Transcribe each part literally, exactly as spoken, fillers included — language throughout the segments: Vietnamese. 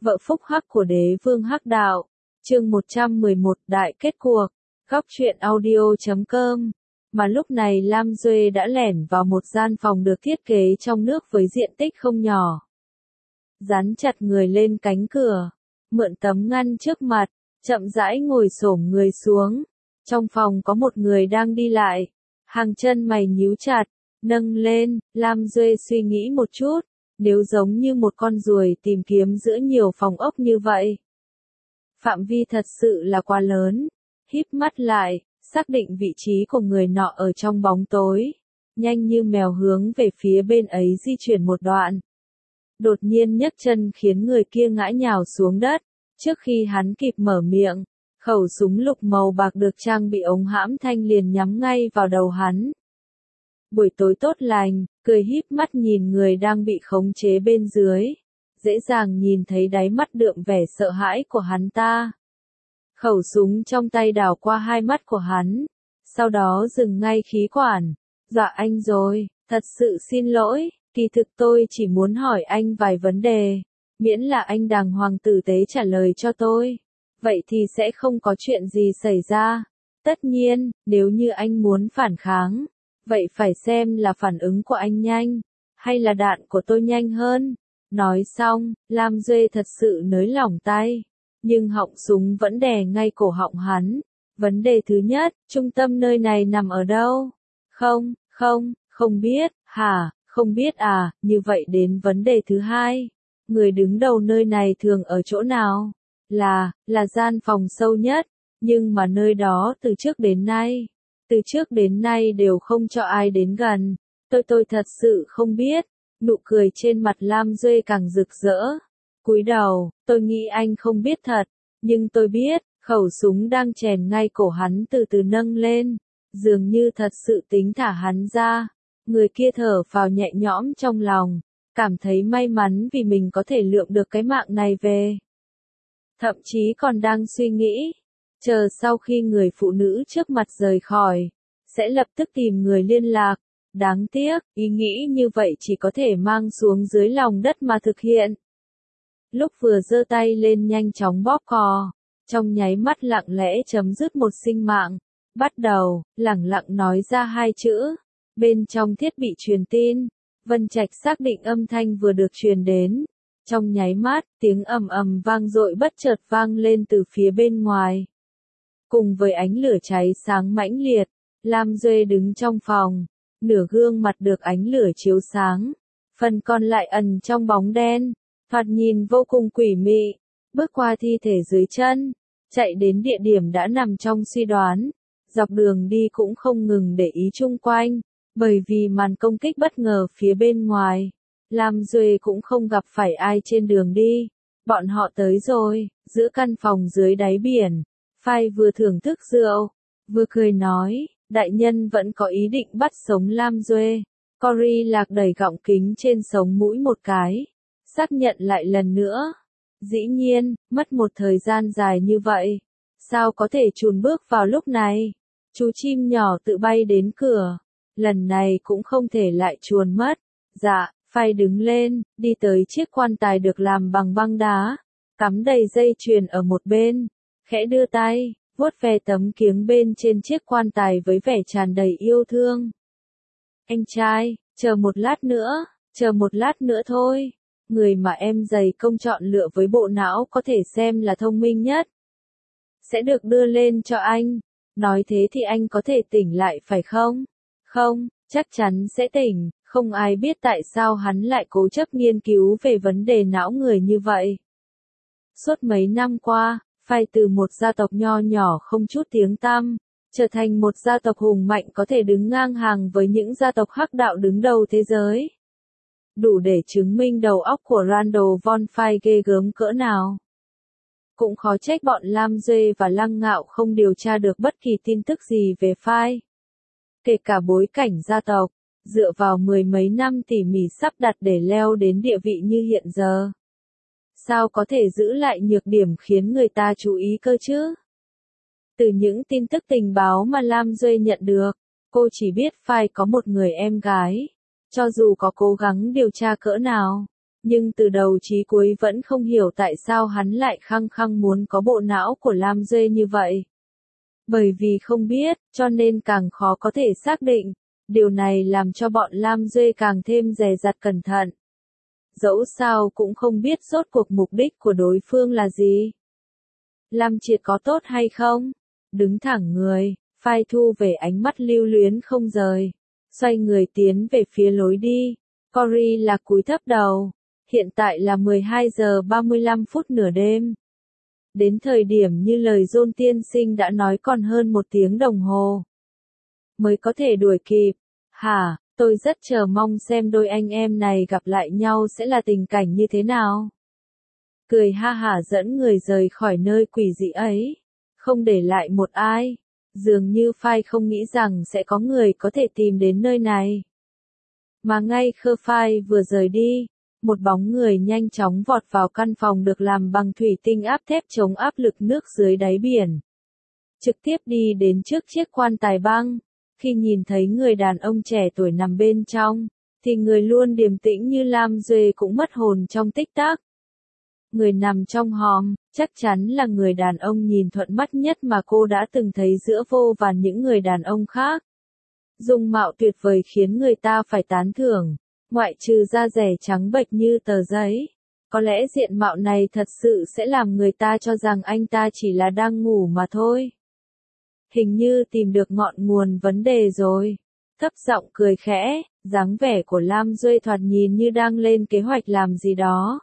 vợ phúc hắc của đế vương hắc đạo, chương một trăm mười một đại kết cuộc, góc truyện audio chấm com. Mà lúc này Lam Duệ đã lẻn vào một gian phòng được thiết kế trong nước với diện tích không nhỏ. Dán chặt người lên cánh cửa, mượn tấm ngăn trước mặt, chậm rãi ngồi xổm người xuống. Trong phòng có một người đang đi lại, hàng chân mày nhíu chặt, nâng lên. Lam Duệ suy nghĩ một chút, nếu giống như một con ruồi tìm kiếm giữa nhiều phòng ốc như vậy, phạm vi thật sự là quá lớn. Híp mắt lại, xác định vị trí của người nọ ở trong bóng tối, nhanh như mèo hướng về phía bên ấy di chuyển một đoạn. Đột nhiên nhấc chân khiến người kia ngã nhào xuống đất, trước khi hắn kịp mở miệng, khẩu súng lục màu bạc được trang bị ống hãm thanh liền nhắm ngay vào đầu hắn. Buổi tối tốt lành, cười híp mắt nhìn người đang bị khống chế bên dưới, dễ dàng nhìn thấy đáy mắt đượm vẻ sợ hãi của hắn ta. Khẩu súng trong tay đảo qua hai mắt của hắn, sau đó dừng ngay khí quản. Dọa anh rồi, thật sự xin lỗi, kỳ thực tôi chỉ muốn hỏi anh vài vấn đề, miễn là anh đàng hoàng tử tế trả lời cho tôi, vậy thì sẽ không có chuyện gì xảy ra. Tất nhiên, nếu như anh muốn phản kháng, vậy phải xem là phản ứng của anh nhanh, hay là đạn của tôi nhanh hơn. Nói xong, Lam Duệ thật sự nới lỏng tay, nhưng họng súng vẫn đè ngay cổ họng hắn. Vấn đề thứ nhất, trung tâm nơi này nằm ở đâu? Không, không, không biết, hả, không biết à, như vậy đến vấn đề thứ hai. Người đứng đầu nơi này thường ở chỗ nào? Là, là gian phòng sâu nhất, nhưng mà nơi đó từ trước đến nay, từ trước đến nay đều không cho ai đến gần. Tôi tôi thật sự không biết. Nụ cười trên mặt Lam Duệ càng rực rỡ. Cúi đầu, tôi nghĩ anh không biết thật, nhưng tôi biết. Khẩu súng đang chèn ngay cổ hắn từ từ nâng lên, dường như thật sự tính thả hắn ra. Người kia thở phào nhẹ nhõm trong lòng, cảm thấy may mắn vì mình có thể lượm được cái mạng này về. Thậm chí còn đang suy nghĩ, chờ sau khi người phụ nữ trước mặt rời khỏi, sẽ lập tức tìm người liên lạc. Đáng tiếc, ý nghĩ như vậy chỉ có thể mang xuống dưới lòng đất mà thực hiện. Lúc vừa giơ tay lên nhanh chóng bóp cò, trong nháy mắt lặng lẽ chấm dứt một sinh mạng. Bắt đầu, lẳng lặng nói ra hai chữ. Bên trong thiết bị truyền tin, Vân Trạch xác định âm thanh vừa được truyền đến. Trong nháy mắt, tiếng ầm ầm vang dội bất chợt vang lên từ phía bên ngoài. Cùng với ánh lửa cháy sáng mãnh liệt, Lam Duệ đứng trong phòng, nửa gương mặt được ánh lửa chiếu sáng, phần còn lại ẩn trong bóng đen, thoạt nhìn vô cùng quỷ mị. Bước qua thi thể dưới chân, chạy đến địa điểm đã nằm trong suy đoán, dọc đường đi cũng không ngừng để ý chung quanh, bởi vì màn công kích bất ngờ phía bên ngoài. Lam Duệ cũng không gặp phải ai trên đường đi. Bọn họ tới rồi, giữa căn phòng dưới đáy biển, Phai vừa thưởng thức rượu, vừa cười nói, đại nhân vẫn có ý định bắt sống Lam Duệ. Cory Lạc đẩy gọng kính trên sống mũi một cái, xác nhận lại lần nữa. Dĩ nhiên, mất một thời gian dài như vậy, sao có thể chùn bước vào lúc này? Chú chim nhỏ tự bay đến cửa, lần này cũng không thể lại chuồn mất. Dạ, Phai đứng lên, đi tới chiếc quan tài được làm bằng băng đá, cắm đầy dây chuyền ở một bên, khẽ đưa tay, vuốt ve tấm kiếng bên trên chiếc quan tài với vẻ tràn đầy yêu thương. Anh trai, chờ một lát nữa, chờ một lát nữa thôi. Người mà em dày công chọn lựa với bộ não có thể xem là thông minh nhất, sẽ được đưa lên cho anh. Nói thế thì anh có thể tỉnh lại phải không? Không, chắc chắn sẽ tỉnh. Không ai biết tại sao hắn lại cố chấp nghiên cứu về vấn đề não người như vậy. Suốt mấy năm qua, Phai từ một gia tộc nho nhỏ không chút tiếng tăm, trở thành một gia tộc hùng mạnh có thể đứng ngang hàng với những gia tộc hắc đạo đứng đầu thế giới. Đủ để chứng minh đầu óc của Randall Von Phai ghê gớm cỡ nào. Cũng khó trách bọn Lam Duệ và Lăng Ngạo không điều tra được bất kỳ tin tức gì về Phai. Kể cả bối cảnh gia tộc, dựa vào mười mấy năm tỉ mỉ sắp đặt để leo đến địa vị như hiện giờ. Sao có thể giữ lại nhược điểm khiến người ta chú ý cơ chứ? Từ những tin tức tình báo mà Lam Duệ nhận được, cô chỉ biết Phai có một người em gái. Cho dù có cố gắng điều tra cỡ nào, Nhưng từ đầu chí cuối vẫn không hiểu tại sao hắn lại khăng khăng muốn có bộ não của Lam Duệ như vậy. Bởi vì không biết, cho nên càng khó có thể xác định. Điều này làm cho bọn Lam Duệ càng thêm dè dặt cẩn thận. Dẫu sao cũng không biết rốt cuộc mục đích của đối phương là gì. Lam Triệt có tốt hay không? Đứng thẳng người, phai thu về ánh mắt lưu luyến không rời. Xoay người tiến về phía lối đi. Cory là cúi thấp đầu. Hiện tại là mười hai giờ ba mươi lăm phút nửa đêm. Đến thời điểm như lời John tiên sinh đã nói còn hơn một tiếng đồng hồ. Mới có thể đuổi kịp. Hả, tôi rất chờ mong xem đôi anh em này gặp lại nhau sẽ là tình cảnh như thế nào. Cười ha hả dẫn người rời khỏi nơi quỷ dị ấy. Không để lại một ai. Dường như Phai không nghĩ rằng sẽ có người có thể tìm đến nơi này. Mà ngay khơ Phai vừa rời đi, một bóng người nhanh chóng vọt vào căn phòng được làm bằng thủy tinh áp thép chống áp lực nước dưới đáy biển. Trực tiếp đi đến trước chiếc quan tài băng. Khi nhìn thấy người đàn ông trẻ tuổi nằm bên trong, thì người luôn điềm tĩnh như Lam Duệ cũng mất hồn trong tích tắc. Người nằm trong hòm, chắc chắn là người đàn ông nhìn thuận mắt nhất mà cô đã từng thấy giữa vô vàn những người đàn ông khác. Dung mạo tuyệt vời khiến người ta phải tán thưởng, ngoại trừ da rẻ trắng bệch như tờ giấy. Có lẽ diện mạo này thật sự sẽ làm người ta cho rằng anh ta chỉ là đang ngủ mà thôi. Hình như tìm được ngọn nguồn vấn đề rồi. Thấp giọng cười khẽ, dáng vẻ của Lam Duệ thoạt nhìn như đang lên kế hoạch làm gì đó.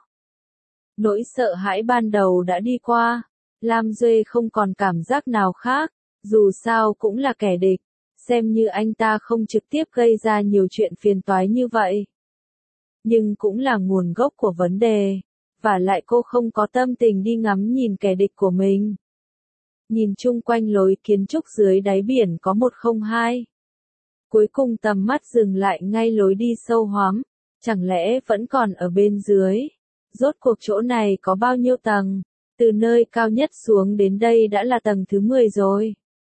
Nỗi sợ hãi ban đầu đã đi qua, Lam Duệ không còn cảm giác nào khác, dù sao cũng là kẻ địch, xem như anh ta không trực tiếp gây ra nhiều chuyện phiền toái như vậy. Nhưng cũng là nguồn gốc của vấn đề, và lại cô không có tâm tình đi ngắm nhìn kẻ địch của mình. Nhìn chung quanh lối kiến trúc dưới đáy biển có một không hai. Cuối cùng tầm mắt dừng lại ngay lối đi sâu hoắm, chẳng lẽ vẫn còn ở bên dưới. Rốt cuộc chỗ này có bao nhiêu tầng, từ nơi cao nhất xuống đến đây đã là tầng thứ mười rồi.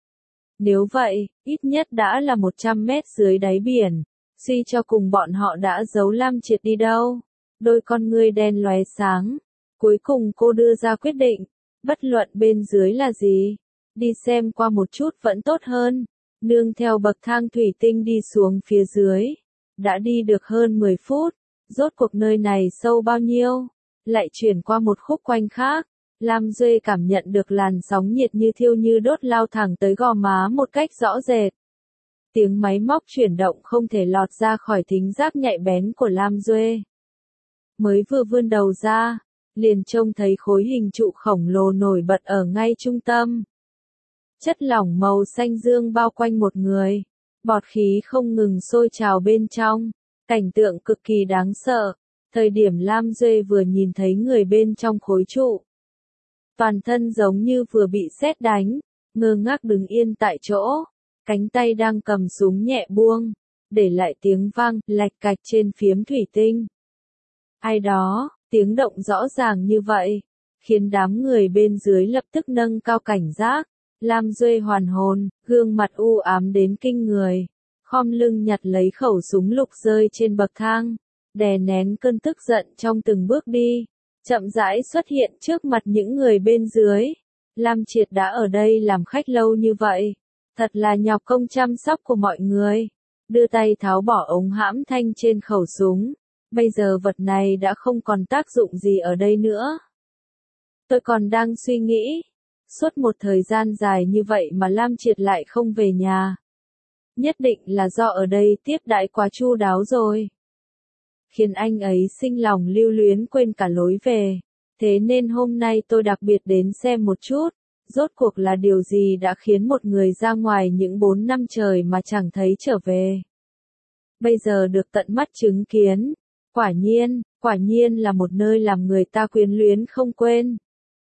Nếu vậy, ít nhất đã là một trăm mét dưới đáy biển, suy cho cùng bọn họ đã giấu Lam Triệt đi đâu. Đôi con ngươi đen lóe sáng, cuối cùng cô đưa ra quyết định, bất luận bên dưới là gì, đi xem qua một chút vẫn tốt hơn. Nương theo bậc thang thủy tinh đi xuống phía dưới, đã đi được hơn mười phút. Rốt cuộc nơi này sâu bao nhiêu? Lại chuyển qua một khúc quanh khác. Lam Duệ cảm nhận được làn sóng nhiệt như thiêu như đốt lao thẳng tới gò má một cách rõ rệt. Tiếng máy móc chuyển động không thể lọt ra khỏi thính giác nhạy bén của Lam Duệ. Mới vừa vươn đầu ra, liền trông thấy khối hình trụ khổng lồ nổi bật ở ngay trung tâm. Chất lỏng màu xanh dương bao quanh một người. Bọt khí không ngừng sôi trào bên trong. Cảnh tượng cực kỳ đáng sợ. Thời điểm Lam Duệ vừa nhìn thấy người bên trong khối trụ. Toàn thân giống như vừa bị sét đánh. Ngơ ngác đứng yên tại chỗ. Cánh tay đang cầm súng nhẹ buông. Để lại tiếng vang, lạch cạch trên phiếm thủy tinh. Ai đó, tiếng động rõ ràng như vậy. Khiến đám người bên dưới lập tức nâng cao cảnh giác. Lam Duệ hoàn hồn, gương mặt u ám đến kinh người. Khom lưng nhặt lấy khẩu súng lục rơi trên bậc thang. Đè nén cơn tức giận trong từng bước đi. Chậm rãi xuất hiện trước mặt những người bên dưới. Lam Triệt đã ở đây làm khách lâu như vậy. Thật là nhọc công chăm sóc của mọi người. Đưa tay tháo bỏ ống hãm thanh trên khẩu súng. Bây giờ vật này đã không còn tác dụng gì ở đây nữa. Tôi còn đang suy nghĩ. Suốt một thời gian dài như vậy mà Lam Triệt lại không về nhà. Nhất định là do ở đây tiếp đãi quá chu đáo rồi. Khiến anh ấy sinh lòng lưu luyến quên cả lối về. Thế nên hôm nay tôi đặc biệt đến xem một chút. Rốt cuộc là điều gì đã khiến một người ra ngoài những bốn năm trời mà chẳng thấy trở về. Bây giờ được tận mắt chứng kiến. Quả nhiên, quả nhiên là một nơi làm người ta quyến luyến không quên.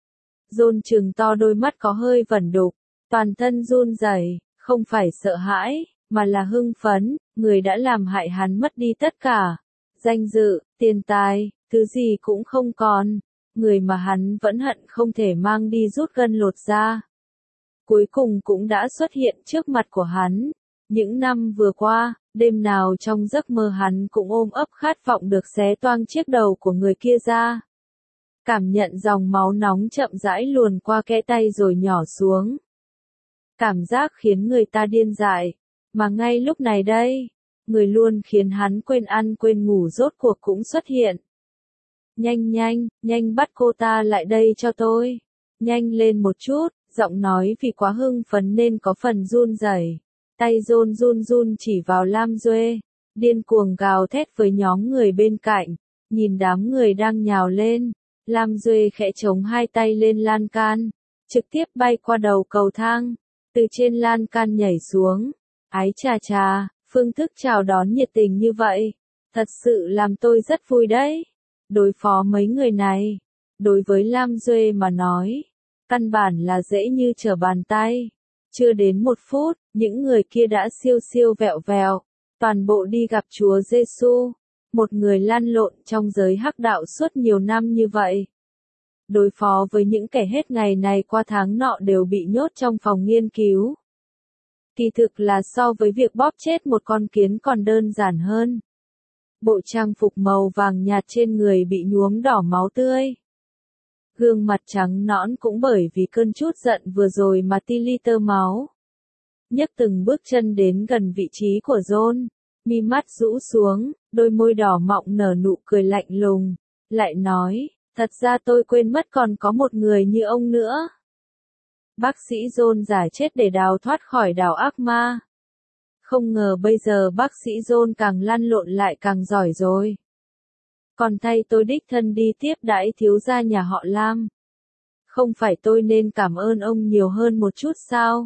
John trừng to đôi mắt có hơi vẩn đục, toàn thân run rẩy, không phải sợ hãi, mà là hưng phấn, người đã làm hại hắn mất đi tất cả. Danh dự, tiền tài, thứ gì cũng không còn. Người mà hắn vẫn hận không thể mang đi rút gân lột da. Cuối cùng cũng đã xuất hiện trước mặt của hắn. Những năm vừa qua, Đêm nào trong giấc mơ hắn cũng ôm ấp khát vọng được xé toang chiếc đầu của người kia ra. Cảm nhận dòng máu nóng chậm rãi luồn qua kẽ tay rồi nhỏ xuống. Cảm giác khiến người ta điên dại. Mà ngay lúc này đây, người luôn khiến hắn quên ăn quên ngủ rốt cuộc cũng xuất hiện. Nhanh nhanh, nhanh bắt cô ta lại đây cho tôi. Nhanh lên một chút, giọng nói vì quá hưng phấn nên có phần run rẩy. Tay run run run chỉ vào Lam Duệ, điên cuồng gào thét với nhóm người bên cạnh, nhìn đám người đang nhào lên. Lam Duệ khẽ chống hai tay lên lan can, trực tiếp bay qua đầu cầu thang, từ trên lan can nhảy xuống. Ái chà chà, phương thức chào đón nhiệt tình như vậy, thật sự làm tôi rất vui đấy. Đối phó mấy người này, đối với Lam Duệ mà nói, căn bản là dễ như trở bàn tay. Chưa đến một phút, những người kia đã siêu siêu vẹo vẹo, toàn bộ đi gặp Chúa Giêsu, một người lăn lộn trong giới hắc đạo suốt nhiều năm như vậy. Đối phó với những kẻ hết ngày này qua tháng nọ đều bị nhốt trong phòng nghiên cứu. Kỳ thực là so với việc bóp chết một con kiến còn đơn giản hơn. Bộ trang phục màu vàng nhạt trên người bị nhuốm đỏ máu tươi. Gương mặt trắng nõn cũng bởi vì cơn chút giận vừa rồi mà ti li tơ máu. Nhấc từng bước chân đến gần vị trí của John, mi mắt rũ xuống, đôi môi đỏ mọng nở nụ cười lạnh lùng, lại nói, thật ra tôi quên mất còn có một người như ông nữa. Bác sĩ John giả chết để đào thoát khỏi đảo ác ma. Không ngờ bây giờ bác sĩ John càng lăn lộn lại càng giỏi rồi. Còn thay tôi đích thân đi tiếp đãi thiếu gia nhà họ Lam. Không phải tôi nên cảm ơn ông nhiều hơn một chút sao?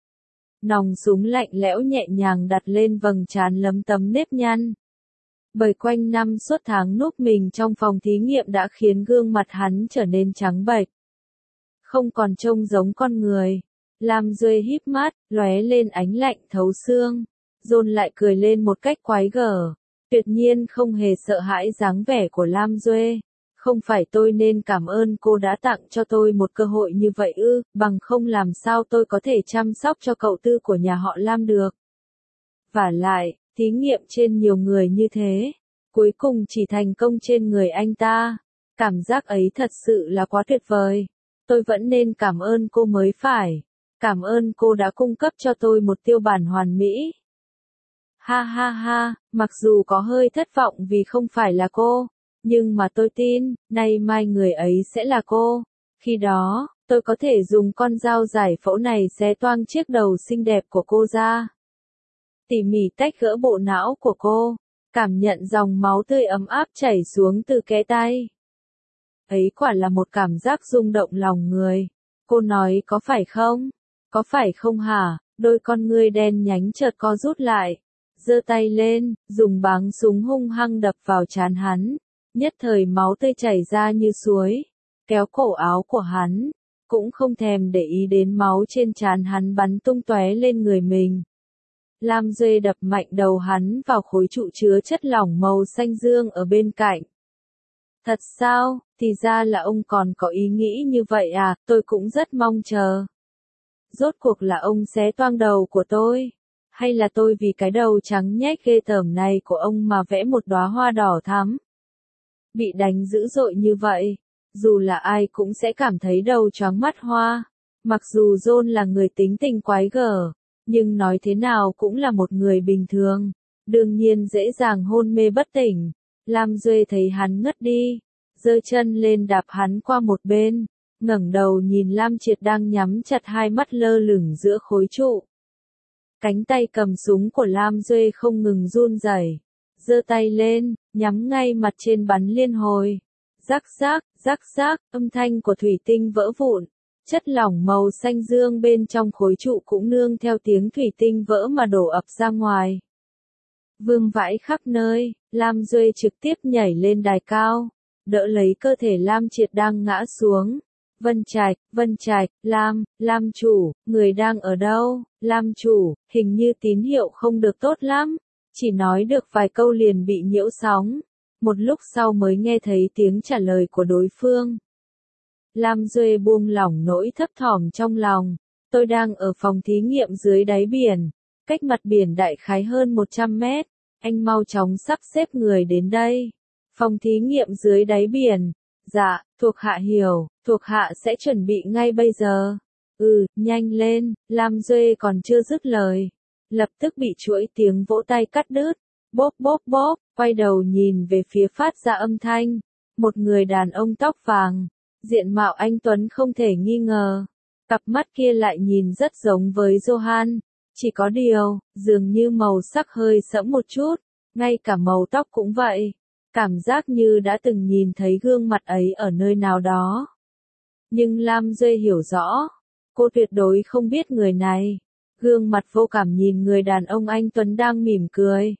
Nòng súng lạnh lẽo nhẹ nhàng đặt lên vầng trán lấm tấm nếp nhăn. Bởi quanh năm suốt tháng núp mình trong phòng thí nghiệm đã khiến gương mặt hắn trở nên trắng bệch. Không còn trông giống con người. Lam Duệ híp mắt, lóe lên ánh lạnh thấu xương. John lại cười lên một cách quái gở. Tuyệt nhiên không hề sợ hãi dáng vẻ của Lam Duệ. Không phải tôi nên cảm ơn cô đã tặng cho tôi một cơ hội như vậy ư, bằng không làm sao tôi có thể chăm sóc cho cậu tư của nhà họ Lam được. Vả lại, thí nghiệm trên nhiều người như thế, cuối cùng chỉ thành công trên người anh ta. Cảm giác ấy thật sự là quá tuyệt vời. Tôi vẫn nên cảm ơn cô mới phải. Cảm ơn cô đã cung cấp cho tôi một tiêu bản hoàn mỹ. Ha ha ha, mặc dù có hơi thất vọng vì không phải là cô, nhưng mà tôi tin, nay mai người ấy sẽ là cô. Khi đó, tôi có thể dùng con dao giải phẫu này xé toang chiếc đầu xinh đẹp của cô ra. Tỉ mỉ tách gỡ bộ não của cô, cảm nhận dòng máu tươi ấm áp chảy xuống từ kẽ tay. Ấy quả là một cảm giác rung động lòng người. Cô nói có phải không? Có phải không hả? Đôi con ngươi đen nhánh chợt co rút lại. Giơ tay lên, dùng báng súng hung hăng đập vào trán hắn. Nhất thời máu tươi chảy ra như suối. Kéo cổ áo của hắn. Cũng không thèm để ý đến máu trên trán hắn bắn tung tóe lên người mình. Lam Duệ đập mạnh đầu hắn vào khối trụ chứa chất lỏng màu xanh dương ở bên cạnh. Thật sao, thì ra là ông còn có ý nghĩ như vậy à, tôi cũng rất mong chờ. Rốt cuộc là ông xé toang đầu của tôi, hay là tôi vì cái đầu trắng nhách ghê tởm này của ông mà vẽ một đóa hoa đỏ thắm. Bị đánh dữ dội như vậy, dù là ai cũng sẽ cảm thấy đầu choáng mắt hoa. Mặc dù John là người tính tình quái gở, nhưng nói thế nào cũng là một người bình thường, đương nhiên dễ dàng hôn mê bất tỉnh. Lam Duệ thấy hắn ngất đi, giơ chân lên đạp hắn qua một bên, ngẩng đầu nhìn Lam Triệt đang nhắm chặt hai mắt lơ lửng giữa khối trụ. Cánh tay cầm súng của Lam Duệ không ngừng run rẩy, giơ tay lên, nhắm ngay mặt trên bắn liên hồi. Rắc rác, rắc rác, âm thanh của thủy tinh vỡ vụn. Chất lỏng màu xanh dương bên trong khối trụ cũng nương theo tiếng thủy tinh vỡ mà đổ ập ra ngoài. Vương vãi khắp nơi, Lam Duệ trực tiếp nhảy lên đài cao, đỡ lấy cơ thể Lam Triệt đang ngã xuống. Vân Trạch, Vân Trạch, Lam, Lam chủ, người đang ở đâu? Lam chủ, hình như tín hiệu không được tốt lắm, chỉ nói được vài câu liền bị nhiễu sóng. Một lúc sau mới nghe thấy tiếng trả lời của đối phương. Lam Duệ buông lỏng nỗi thấp thỏm trong lòng. Tôi đang ở phòng thí nghiệm dưới đáy biển. cách mặt biển đại khái hơn một trăm mét, anh mau chóng sắp xếp người đến đây. Phòng thí nghiệm dưới đáy biển. Dạ, thuộc hạ hiểu, thuộc hạ sẽ chuẩn bị ngay bây giờ. Ừ, nhanh lên, Lam Duệ còn chưa dứt lời. Lập tức bị chuỗi tiếng vỗ tay cắt đứt. Bốp bốp bốp, quay đầu nhìn về phía phát ra âm thanh. Một người đàn ông tóc vàng, diện mạo anh tuấn không thể nghi ngờ. Cặp mắt kia lại nhìn rất giống với Johan. Chỉ có điều, dường như màu sắc hơi sẫm một chút, ngay cả màu tóc cũng vậy. Cảm giác như đã từng nhìn thấy gương mặt ấy ở nơi nào đó. Nhưng Lam Duệ hiểu rõ, cô tuyệt đối không biết người này. Gương mặt vô cảm nhìn người đàn ông anh tuấn đang mỉm cười.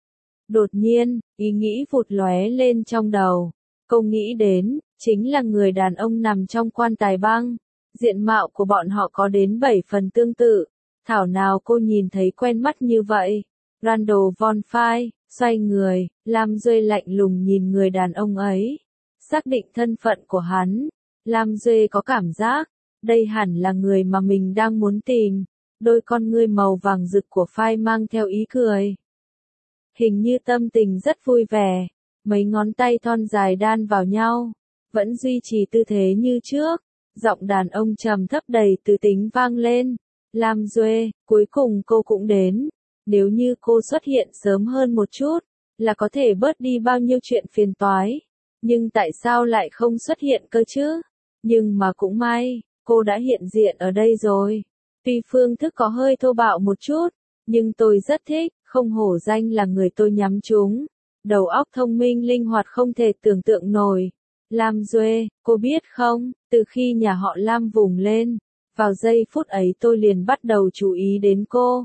Đột nhiên, ý nghĩ vụt lóe lên trong đầu. Cô nghĩ đến, chính là người đàn ông nằm trong quan tài băng. Diện mạo của bọn họ có đến bảy phần tương tự. Thảo nào cô nhìn thấy quen mắt như vậy. Randall Von Fay, xoay người, Lam Duệ lạnh lùng nhìn người đàn ông ấy. Xác định thân phận của hắn. Lam Duệ có cảm giác, đây hẳn là người mà mình đang muốn tìm. Đôi con ngươi màu vàng rực của Fay mang theo ý cười. Hình như tâm tình rất vui vẻ. Mấy ngón tay thon dài đan vào nhau. Vẫn duy trì tư thế như trước. Giọng đàn ông trầm thấp đầy từ tính vang lên. Lam Duệ, cuối cùng cô cũng đến. Nếu như cô xuất hiện sớm hơn một chút, là có thể bớt đi bao nhiêu chuyện phiền toái. Nhưng tại sao lại không xuất hiện cơ chứ? Nhưng mà cũng may, cô đã hiện diện ở đây rồi. Tuy phương thức có hơi thô bạo một chút, nhưng tôi rất thích, không hổ danh là người tôi nhắm trúng. Đầu óc thông minh linh hoạt không thể tưởng tượng nổi. Lam Duệ, cô biết không, từ khi nhà họ Lam vùng lên, vào giây phút ấy tôi liền bắt đầu chú ý đến cô.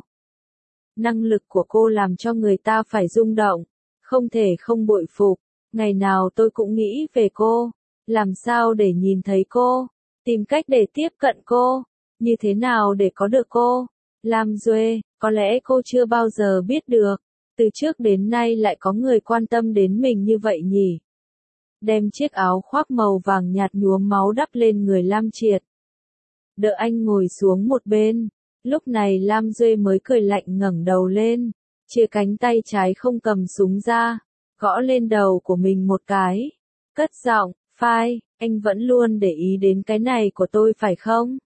Năng lực của cô làm cho người ta phải rung động, không thể không bội phục. Ngày nào tôi cũng nghĩ về cô, làm sao để nhìn thấy cô, tìm cách để tiếp cận cô, như thế nào để có được cô. Lam Duệ, có lẽ cô chưa bao giờ biết được, từ trước đến nay lại có người quan tâm đến mình như vậy nhỉ. Đem chiếc áo khoác màu vàng nhạt nhuốm máu đắp lên người Lam Triệt. Đợi anh ngồi xuống một bên. Lúc này Lam Duệ mới cười lạnh ngẩng đầu lên, chia cánh tay trái không cầm súng ra, gõ lên đầu của mình một cái. Cất giọng, Fay, anh vẫn luôn để ý đến cái này của tôi phải không?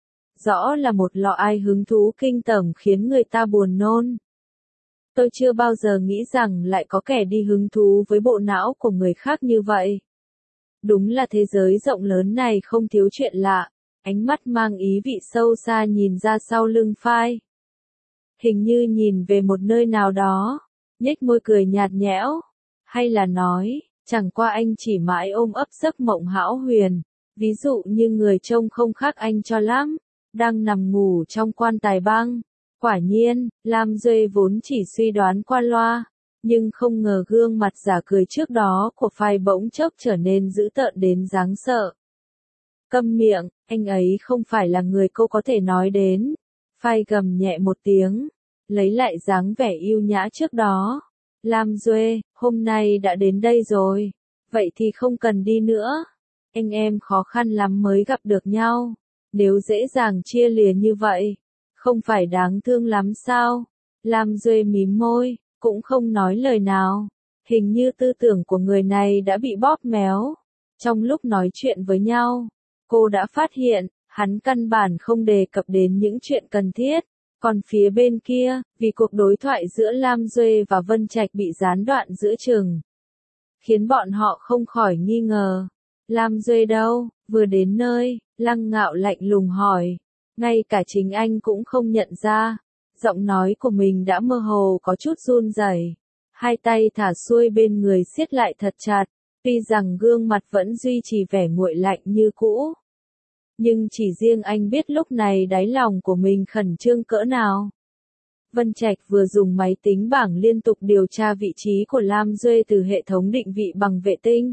Rõ là một lọ ai hứng thú kinh tởm khiến người ta buồn nôn. Tôi chưa bao giờ nghĩ rằng lại có kẻ đi hứng thú với bộ não của người khác như vậy. Đúng là thế giới rộng lớn này không thiếu chuyện lạ. Ánh mắt mang ý vị sâu xa nhìn ra sau lưng Fay. Hình như nhìn về một nơi nào đó, nhếch môi cười nhạt nhẽo. Hay là nói, chẳng qua anh chỉ mãi ôm ấp giấc mộng hão huyền. Ví dụ như người trông không khác anh cho lắm, đang nằm ngủ trong quan tài băng. Quả nhiên, Lam Duệ vốn chỉ suy đoán qua loa, nhưng không ngờ gương mặt giả cười trước đó của Fay bỗng chốc trở nên dữ tợn đến đáng sợ. Câm miệng, anh ấy không phải là người cô có thể nói đến. Fay gầm nhẹ một tiếng, lấy lại dáng vẻ yêu nhã trước đó. Lam Duệ, hôm nay đã đến đây rồi, vậy thì không cần đi nữa. Anh em khó khăn lắm mới gặp được nhau, nếu dễ dàng chia lìa như vậy, không phải đáng thương lắm sao? Lam Duệ mím môi, cũng không nói lời nào. Hình như tư tưởng của người này đã bị bóp méo. Trong lúc nói chuyện với nhau, cô đã phát hiện, hắn căn bản không đề cập đến những chuyện cần thiết. Còn phía bên kia, vì cuộc đối thoại giữa Lam Duệ và Vân Trạch bị gián đoạn giữa chừng, khiến bọn họ không khỏi nghi ngờ. Lam Duệ đâu? Vừa đến nơi, Lăng Ngạo lạnh lùng hỏi. Ngay cả chính anh cũng không nhận ra. Giọng nói của mình đã mơ hồ có chút run rẩy. Hai tay thả xuôi bên người siết lại thật chặt. Tuy rằng gương mặt vẫn duy trì vẻ nguội lạnh như cũ, nhưng chỉ riêng anh biết lúc này đáy lòng của mình khẩn trương cỡ nào. Vân Trạch vừa dùng máy tính bảng liên tục điều tra vị trí của Lam Duệ từ hệ thống định vị bằng vệ tinh.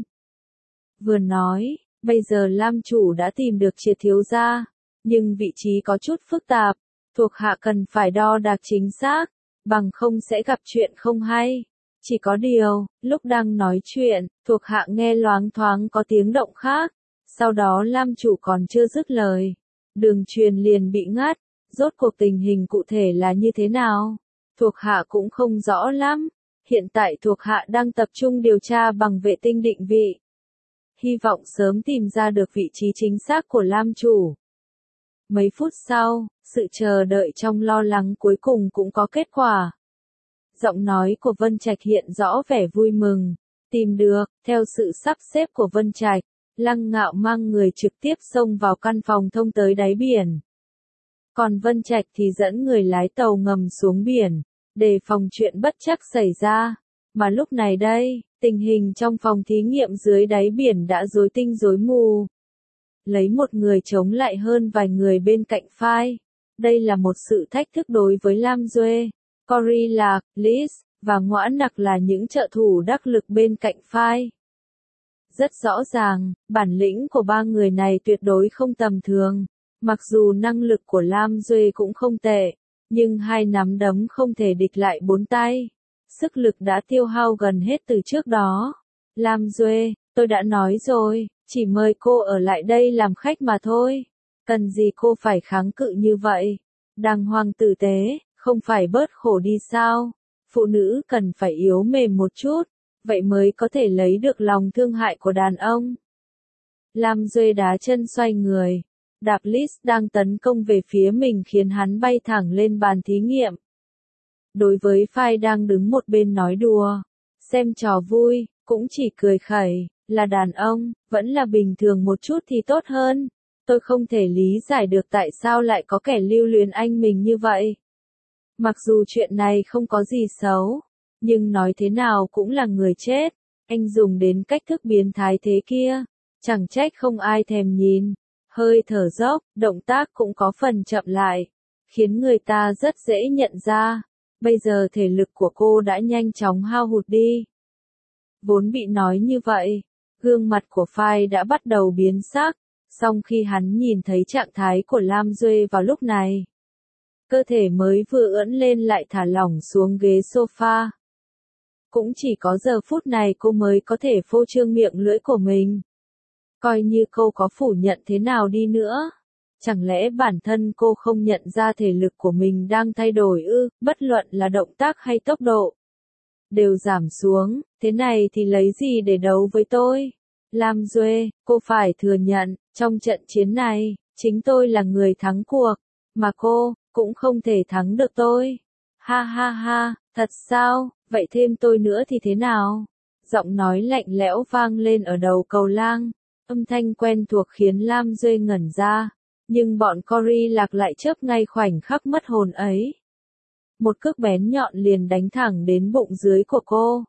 Vừa nói, bây giờ Lam chủ đã tìm được Triệt thiếu gia, nhưng vị trí có chút phức tạp, thuộc hạ cần phải đo đạc chính xác, bằng không sẽ gặp chuyện không hay. Chỉ có điều, lúc đang nói chuyện, thuộc hạ nghe loáng thoáng có tiếng động khác. Sau đó Lam chủ còn chưa dứt lời, đường truyền liền bị ngắt. Rốt cuộc tình hình cụ thể là như thế nào? Thuộc hạ cũng không rõ lắm. Hiện tại thuộc hạ đang tập trung điều tra bằng vệ tinh định vị. Hy vọng sớm tìm ra được vị trí chính xác của Lam chủ. Mấy phút sau, sự chờ đợi trong lo lắng cuối cùng cũng có kết quả. Giọng nói của Vân Trạch hiện rõ vẻ vui mừng. Tìm được, theo sự sắp xếp của Vân Trạch, Lăng Ngạo mang người trực tiếp xông vào căn phòng thông tới đáy biển. Còn Vân Trạch thì dẫn người lái tàu ngầm xuống biển, đề phòng chuyện bất trắc xảy ra. Mà lúc này đây, tình hình trong phòng thí nghiệm dưới đáy biển đã rối tinh rối mù. Lấy một người chống lại hơn vài người bên cạnh phai. Đây là một sự thách thức đối với Lam Duệ, Cory Lạc, Liz, và Ngõa Nặc là những trợ thủ đắc lực bên cạnh phai. Rất rõ ràng, bản lĩnh của ba người này tuyệt đối không tầm thường. Mặc dù năng lực của Lam Duệ cũng không tệ, nhưng hai nắm đấm không thể địch lại bốn tay. Sức lực đã tiêu hao gần hết từ trước đó. Lam Duệ, tôi đã nói rồi, chỉ mời cô ở lại đây làm khách mà thôi. Cần gì cô phải kháng cự như vậy? Đàng hoàng tử tế, không phải bớt khổ đi sao? Phụ nữ cần phải yếu mềm một chút, vậy mới có thể lấy được lòng thương hại của đàn ông. Lam Duệ đá chân xoay người. Đạp Liz đang tấn công về phía mình khiến hắn bay thẳng lên bàn thí nghiệm. Đối với phai đang đứng một bên nói đùa, xem trò vui, cũng chỉ cười khẩy, là đàn ông, vẫn là bình thường một chút thì tốt hơn. Tôi không thể lý giải được tại sao lại có kẻ lưu luyến anh mình như vậy. Mặc dù chuyện này không có gì xấu, nhưng nói thế nào cũng là người chết. Anh dùng đến cách thức biến thái thế kia, chẳng trách không ai thèm nhìn. Hơi thở dốc, động tác cũng có phần chậm lại, khiến người ta rất dễ nhận ra. Bây giờ thể lực của cô đã nhanh chóng hao hụt đi. Vốn bị nói như vậy, gương mặt của phai đã bắt đầu biến sắc, song khi hắn nhìn thấy trạng thái của Lam Duệ vào lúc này. Cơ thể mới vừa ưỡn lên lại thả lỏng xuống ghế sofa. Cũng chỉ có giờ phút này cô mới có thể phô trương miệng lưỡi của mình. Coi như cô có phủ nhận thế nào đi nữa. Chẳng lẽ bản thân cô không nhận ra thể lực của mình đang thay đổi ư, bất luận là động tác hay tốc độ. Đều giảm xuống, thế này thì lấy gì để đấu với tôi? Lam Duệ, cô phải thừa nhận, trong trận chiến này, chính tôi là người thắng cuộc, mà cô, cũng không thể thắng được tôi. Ha ha ha, thật sao, vậy thêm tôi nữa thì thế nào? Giọng nói lạnh lẽo vang lên ở đầu cầu lang. Âm thanh quen thuộc khiến Lam Duệ ngẩn ra, nhưng bọn Cory Lạc lại chớp ngay khoảnh khắc mất hồn ấy. Một cước bén nhọn liền đánh thẳng đến bụng dưới của cô.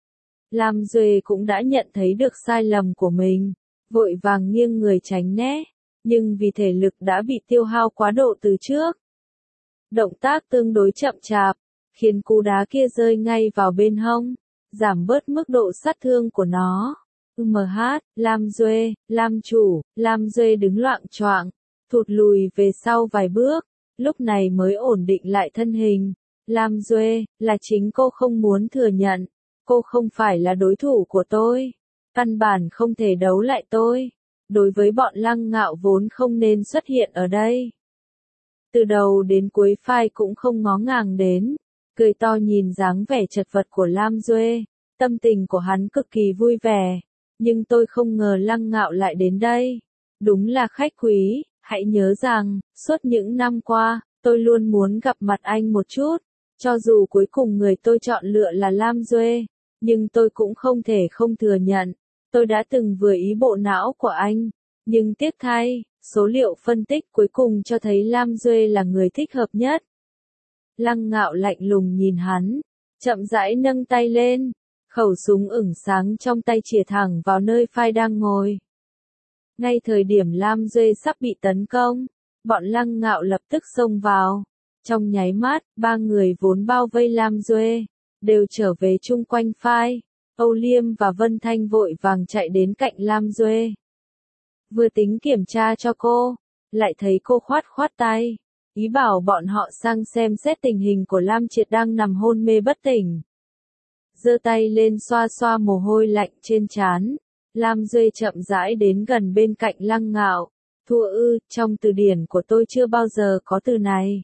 Lam Duệ cũng đã nhận thấy được sai lầm của mình, vội vàng nghiêng người tránh né, nhưng vì thể lực đã bị tiêu hao quá độ từ trước. Động tác tương đối chậm chạp, khiến cú đá kia rơi ngay vào bên hông, giảm bớt mức độ sát thương của nó. ừm hát, Lam Duệ, Lam chủ, Lam Duệ đứng loạng choạng, thụt lùi về sau vài bước, lúc này mới ổn định lại thân hình. Lam Duệ, là chính cô không muốn thừa nhận, cô không phải là đối thủ của tôi, căn bản không thể đấu lại tôi. Đối với bọn Lăng Ngạo vốn không nên xuất hiện ở đây. Từ đầu đến cuối phai cũng không ngó ngàng đến, cười to nhìn dáng vẻ chật vật của Lam Duệ, tâm tình của hắn cực kỳ vui vẻ. Nhưng tôi không ngờ Lăng Ngạo lại đến đây. Đúng là khách quý, hãy nhớ rằng, suốt những năm qua, tôi luôn muốn gặp mặt anh một chút. Cho dù cuối cùng người tôi chọn lựa là Lam Duệ, nhưng tôi cũng không thể không thừa nhận. Tôi đã từng vừa ý bộ não của anh, nhưng tiếc thay, số liệu phân tích cuối cùng cho thấy Lam Duệ là người thích hợp nhất. Lăng Ngạo lạnh lùng nhìn hắn, chậm rãi nâng tay lên. Khẩu súng ửng sáng trong tay chĩa thẳng vào nơi phai đang ngồi. Ngay thời điểm Lam Duệ sắp bị tấn công, bọn Lăng Ngạo lập tức xông vào. Trong nháy mắt, ba người vốn bao vây Lam Duệ, đều trở về chung quanh phai. Âu Liêm và Vân Thanh vội vàng chạy đến cạnh Lam Duệ. Vừa tính kiểm tra cho cô, lại thấy cô khoát khoát tay, ý bảo bọn họ sang xem xét tình hình của Lam Triệt đang nằm hôn mê bất tỉnh. Giơ tay lên xoa xoa mồ hôi lạnh trên trán, Lam Duệ chậm rãi đến gần bên cạnh Lăng Ngạo, Thua ư, trong từ điển của tôi chưa bao giờ có từ này.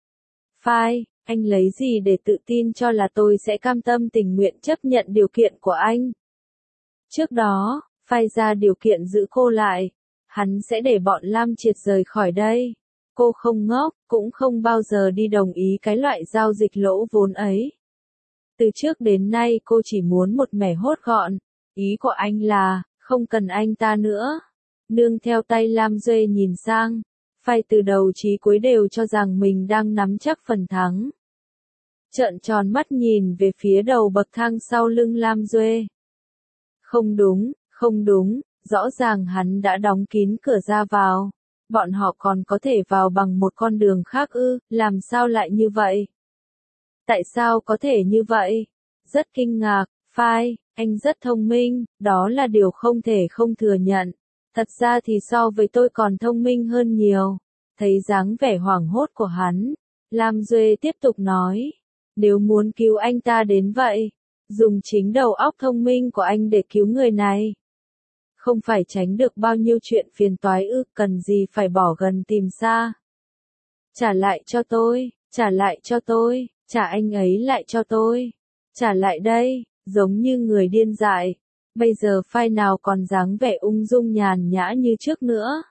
Phai, anh lấy gì để tự tin cho là tôi sẽ cam tâm tình nguyện chấp nhận điều kiện của anh? Trước đó, Phai ra điều kiện giữ cô lại. Hắn sẽ để bọn Lam Triệt rời khỏi đây. Cô không ngốc, cũng không bao giờ đi đồng ý cái loại giao dịch lỗ vốn ấy. Từ trước đến nay cô chỉ muốn một mẻ hốt gọn. Ý của anh là, không cần anh ta nữa. Nương theo tay Lam Duệ nhìn sang. Phai từ đầu chí cuối đều cho rằng mình đang nắm chắc phần thắng. Trợn tròn mắt nhìn về phía đầu bậc thang sau lưng Lam Duệ. Không đúng, không đúng, rõ ràng hắn đã đóng kín cửa ra vào. Bọn họ còn có thể vào bằng một con đường khác ư, làm sao lại như vậy? Tại sao có thể như vậy? Rất kinh ngạc, Phai, anh rất thông minh, đó là điều không thể không thừa nhận. Thật ra thì so với tôi còn thông minh hơn nhiều. Thấy dáng vẻ hoảng hốt của hắn, Lam Duệ tiếp tục nói. Nếu muốn cứu anh ta đến vậy, dùng chính đầu óc thông minh của anh để cứu người này. Không phải tránh được bao nhiêu chuyện phiền toái ư, cần gì phải bỏ gần tìm xa. Trả lại cho tôi, trả lại cho tôi, trả anh ấy lại cho tôi. Trả lại đây, giống như người điên dại. Bây giờ Phai nào còn dáng vẻ ung dung nhàn nhã như trước nữa.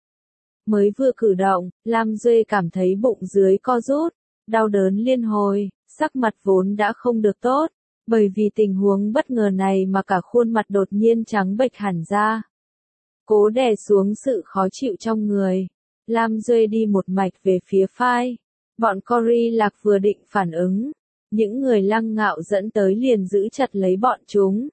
Mới vừa cử động, Lam Duệ cảm thấy bụng dưới co rút, đau đớn liên hồi, sắc mặt vốn đã không được tốt. Bởi vì tình huống bất ngờ này mà cả khuôn mặt đột nhiên trắng bệch hẳn ra. Cố đè xuống sự khó chịu trong người. Lam Duệ đi một mạch về phía Phai. Bọn Cory Lạc vừa định phản ứng. Những người Lăng Ngạo dẫn tới liền giữ chặt lấy bọn chúng.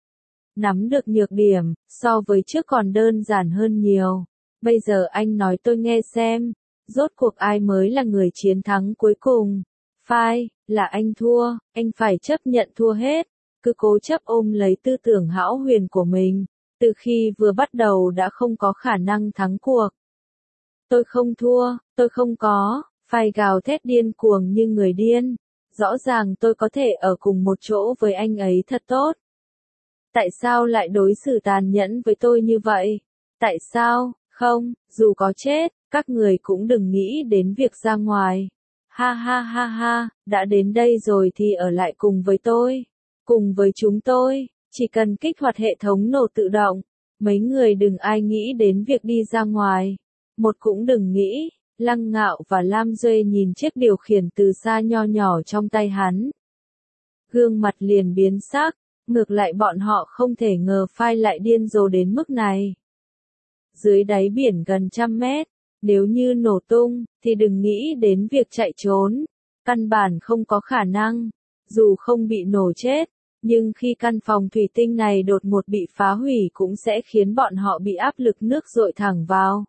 Nắm được nhược điểm, so với trước còn đơn giản hơn nhiều. Bây giờ anh nói tôi nghe xem. Rốt cuộc ai mới là người chiến thắng cuối cùng? Phai, là anh thua, anh phải chấp nhận thua hết, cứ cố chấp ôm lấy tư tưởng hão huyền của mình, từ khi vừa bắt đầu đã không có khả năng thắng cuộc. Tôi không thua, tôi không có, Phai gào thét điên cuồng như người điên, rõ ràng tôi có thể ở cùng một chỗ với anh ấy thật tốt. Tại sao lại đối xử tàn nhẫn với tôi như vậy? Tại sao, không, dù có chết, các người cũng đừng nghĩ đến việc ra ngoài. Ha ha ha ha, đã đến đây rồi thì ở lại cùng với tôi. Cùng với chúng tôi, chỉ cần kích hoạt hệ thống nổ tự động. Mấy người đừng ai nghĩ đến việc đi ra ngoài. Một cũng đừng nghĩ. Lăng Ngạo và Lam Duệ nhìn chiếc điều khiển từ xa nho nhỏ trong tay hắn. Gương mặt liền biến sắc, ngược lại bọn họ không thể ngờ Phai lại điên rồ đến mức này. Dưới đáy biển gần trăm mét. Nếu như nổ tung, thì đừng nghĩ đến việc chạy trốn. Căn bản không có khả năng. Dù không bị nổ chết, nhưng khi căn phòng thủy tinh này đột ngột bị phá hủy cũng sẽ khiến bọn họ bị áp lực nước dội thẳng vào.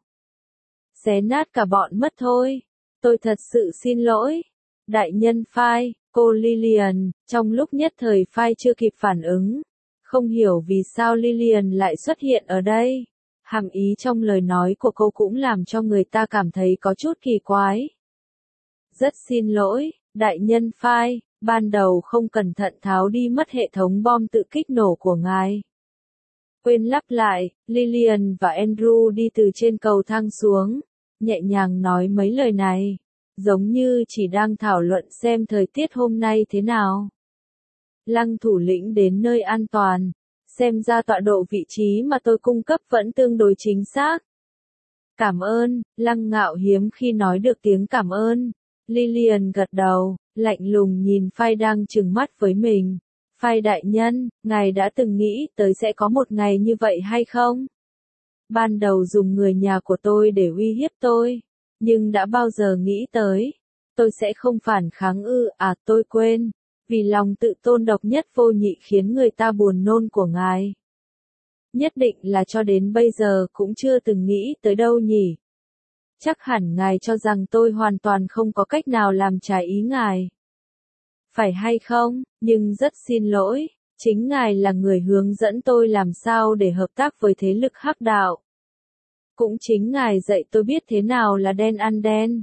Xé nát cả bọn mất thôi. Tôi thật sự xin lỗi. Đại nhân Phai, cô Lillian, trong lúc nhất thời Phai chưa kịp phản ứng. Không hiểu vì sao Lillian lại xuất hiện ở đây. Hàm ý trong lời nói của cô cũng làm cho người ta cảm thấy có chút kỳ quái. Rất xin lỗi, đại nhân Phai, ban đầu không cẩn thận tháo đi mất hệ thống bom tự kích nổ của ngài. Quên lắp lại, Lillian và Andrew đi từ trên cầu thang xuống, nhẹ nhàng nói mấy lời này, giống như chỉ đang thảo luận xem thời tiết hôm nay thế nào. Lăng thủ lĩnh đến nơi an toàn. Xem ra tọa độ vị trí mà tôi cung cấp vẫn tương đối chính xác. Cảm ơn, Lăng Ngạo hiếm khi nói được tiếng cảm ơn. Lillian gật đầu, lạnh lùng nhìn Phai đang trừng mắt với mình. Phai đại nhân, ngài đã từng nghĩ tới sẽ có một ngày như vậy hay không? Ban đầu dùng người nhà của tôi để uy hiếp tôi, nhưng đã bao giờ nghĩ tới, tôi sẽ không phản kháng ư, à tôi quên. Vì lòng tự tôn độc nhất vô nhị khiến người ta buồn nôn của ngài. Nhất định là cho đến bây giờ cũng chưa từng nghĩ tới đâu nhỉ. Chắc hẳn ngài cho rằng tôi hoàn toàn không có cách nào làm trái ý ngài. Phải hay không, nhưng rất xin lỗi, chính ngài là người hướng dẫn tôi làm sao để hợp tác với thế lực hắc đạo. Cũng chính ngài dạy tôi biết thế nào là đen ăn đen.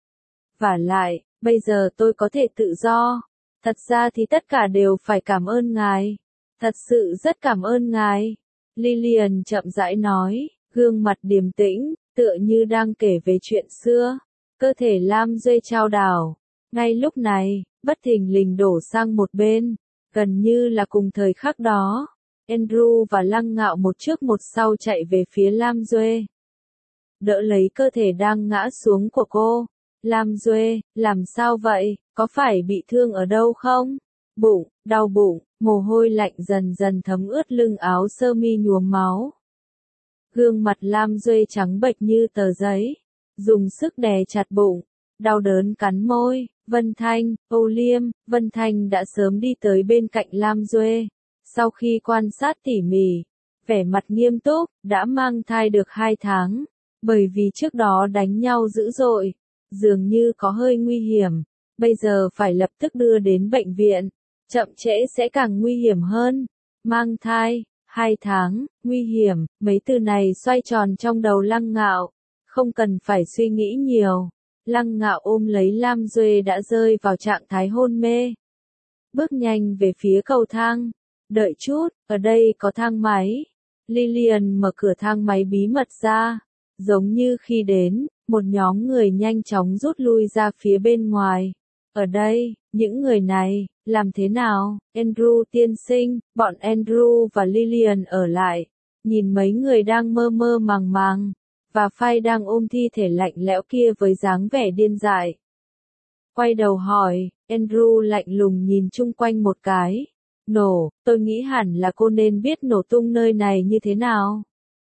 Vả lại, bây giờ tôi có thể tự do. Thật ra thì tất cả đều phải cảm ơn ngài. Thật sự rất cảm ơn ngài. Lillian chậm rãi nói, gương mặt điềm tĩnh, tựa như đang kể về chuyện xưa. Cơ thể Lam Duệ trao đảo. Ngay lúc này, bất thình lình đổ sang một bên, gần như là cùng thời khắc đó. Andrew và Lăng Ngạo một trước một sau chạy về phía Lam Duệ. Đỡ lấy cơ thể đang ngã xuống của cô. Lam Duệ, làm sao vậy, có phải bị thương ở đâu không? Bụng, đau bụng, mồ hôi lạnh dần dần thấm ướt lưng áo sơ mi nhuốm máu. Gương mặt Lam Duệ trắng bệch như tờ giấy, dùng sức đè chặt bụng, đau đớn cắn môi. Vân Thanh, Âu Liêm, Vân Thanh đã sớm đi tới bên cạnh Lam Duệ. Sau khi quan sát tỉ mỉ, vẻ mặt nghiêm túc, đã mang thai được hai tháng. Bởi vì trước đó đánh nhau dữ dội, dường như có hơi nguy hiểm, bây giờ phải lập tức đưa đến bệnh viện, chậm trễ sẽ càng nguy hiểm hơn. Mang thai, hai tháng, nguy hiểm, mấy từ này xoay tròn trong đầu Lăng Ngạo, không cần phải suy nghĩ nhiều. Lăng Ngạo ôm lấy Lam Duệ đã rơi vào trạng thái hôn mê. Bước nhanh về phía cầu thang, đợi chút, ở đây có thang máy. Lillian mở cửa thang máy bí mật ra. Giống như khi đến, một nhóm người nhanh chóng rút lui ra phía bên ngoài. Ở đây, những người này, làm thế nào? Andrew tiên sinh, bọn Andrew và Lillian ở lại, nhìn mấy người đang mơ mơ màng màng, và Phai đang ôm thi thể lạnh lẽo kia với dáng vẻ điên dại. Quay đầu hỏi, Andrew lạnh lùng nhìn chung quanh một cái. Nổ, tôi nghĩ hẳn là cô nên biết nổ tung nơi này như thế nào.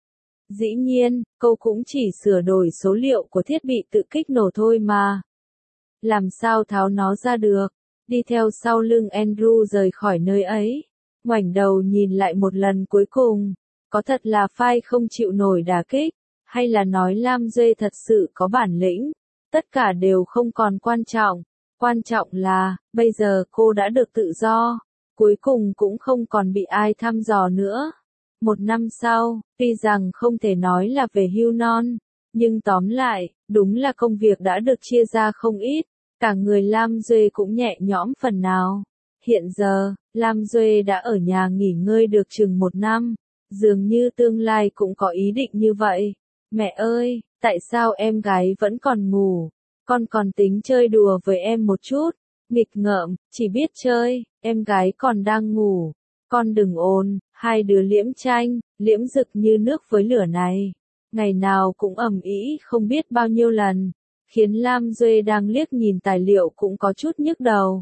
Dĩ nhiên, cô cũng chỉ sửa đổi số liệu của thiết bị tự kích nổ thôi mà. Làm sao tháo nó ra được? Đi theo sau lưng Andrew rời khỏi nơi ấy. Ngoảnh đầu nhìn lại một lần cuối cùng. Có thật là Phai không chịu nổi đả kích, hay là nói Lam Duệ thật sự có bản lĩnh? Tất cả đều không còn quan trọng. Quan trọng là, bây giờ cô đã được tự do. Cuối cùng cũng không còn bị ai thăm dò nữa. Một năm sau, tuy rằng không thể nói là về hưu non, nhưng tóm lại, đúng là công việc đã được chia ra không ít, cả người Lam Duệ cũng nhẹ nhõm phần nào. Hiện giờ, Lam Duệ đã ở nhà nghỉ ngơi được chừng một năm, dường như tương lai cũng có ý định như vậy. Mẹ ơi, tại sao em gái vẫn còn ngủ? Con còn tính chơi đùa với em một chút. Nghịch ngợm, chỉ biết chơi, em gái còn đang ngủ. Con đừng ồn, hai đứa liễm tranh, liễm rực như nước với lửa này. Ngày nào cũng ầm ĩ không biết bao nhiêu lần, khiến Lam Duệ đang liếc nhìn tài liệu cũng có chút nhức đầu.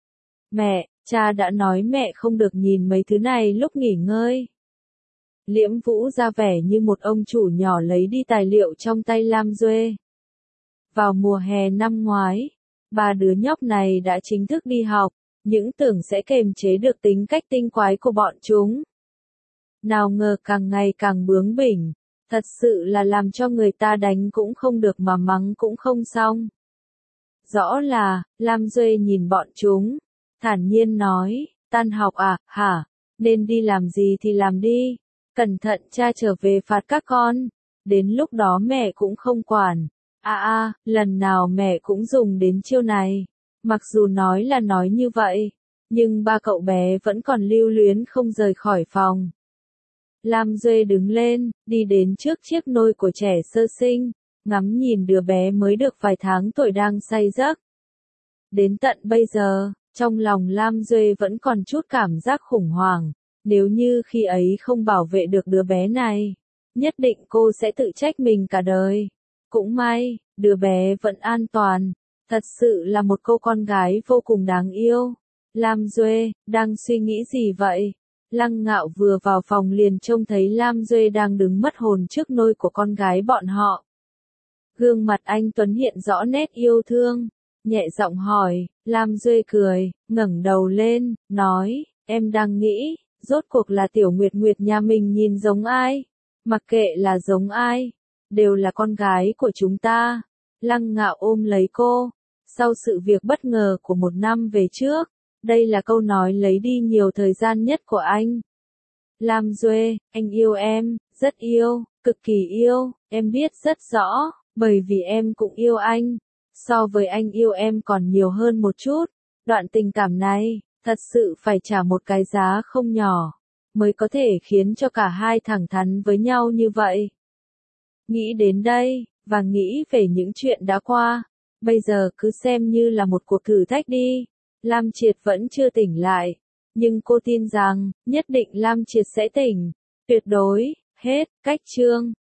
Mẹ, cha đã nói mẹ không được nhìn mấy thứ này lúc nghỉ ngơi. Liễm Vũ ra vẻ như một ông chủ nhỏ lấy đi tài liệu trong tay Lam Duệ. Vào mùa hè năm ngoái, ba đứa nhóc này đã chính thức đi học. Những tưởng sẽ kềm chế được tính cách tinh quái của bọn chúng. Nào ngờ càng ngày càng bướng bỉnh, thật sự là làm cho người ta đánh cũng không được mà mắng cũng không xong. Rõ là, Lam Duệ nhìn bọn chúng, thản nhiên nói, tan học à, hả, nên đi làm gì thì làm đi, cẩn thận cha trở về phạt các con, đến lúc đó mẹ cũng không quản. À à, lần nào mẹ cũng dùng đến chiêu này. Mặc dù nói là nói như vậy, nhưng ba cậu bé vẫn còn lưu luyến không rời khỏi phòng. Lam Duệ đứng lên, đi đến trước chiếc nôi của trẻ sơ sinh, ngắm nhìn đứa bé mới được vài tháng tuổi đang say giấc. Đến tận bây giờ, trong lòng Lam Duệ vẫn còn chút cảm giác khủng hoảng, nếu như khi ấy không bảo vệ được đứa bé này, nhất định cô sẽ tự trách mình cả đời. Cũng may, đứa bé vẫn an toàn. Thật sự là một cô con gái vô cùng đáng yêu. Lam Duệ, đang suy nghĩ gì vậy? Lăng Ngạo vừa vào phòng liền trông thấy Lam Duệ đang đứng mất hồn trước nôi của con gái bọn họ. Gương mặt anh Tuấn hiện rõ nét yêu thương, nhẹ giọng hỏi, Lam Duệ cười, ngẩng đầu lên, nói, em đang nghĩ, rốt cuộc là Tiểu Nguyệt Nguyệt nhà mình nhìn giống ai? Mặc kệ là giống ai, đều là con gái của chúng ta. Lăng Ngạo ôm lấy cô. Sau sự việc bất ngờ của một năm về trước, đây là câu nói lấy đi nhiều thời gian nhất của anh. Lam Duệ, anh yêu em, rất yêu, cực kỳ yêu, em biết rất rõ, bởi vì em cũng yêu anh. So với anh yêu em còn nhiều hơn một chút. Đoạn tình cảm này, thật sự phải trả một cái giá không nhỏ, mới có thể khiến cho cả hai thẳng thắn với nhau như vậy. Nghĩ đến đây, và nghĩ về những chuyện đã qua, bây giờ cứ xem như là một cuộc thử thách đi. Lam Triệt vẫn chưa tỉnh lại, nhưng cô tin rằng, nhất định Lam Triệt sẽ tỉnh. Tuyệt đối, hết, cách chương.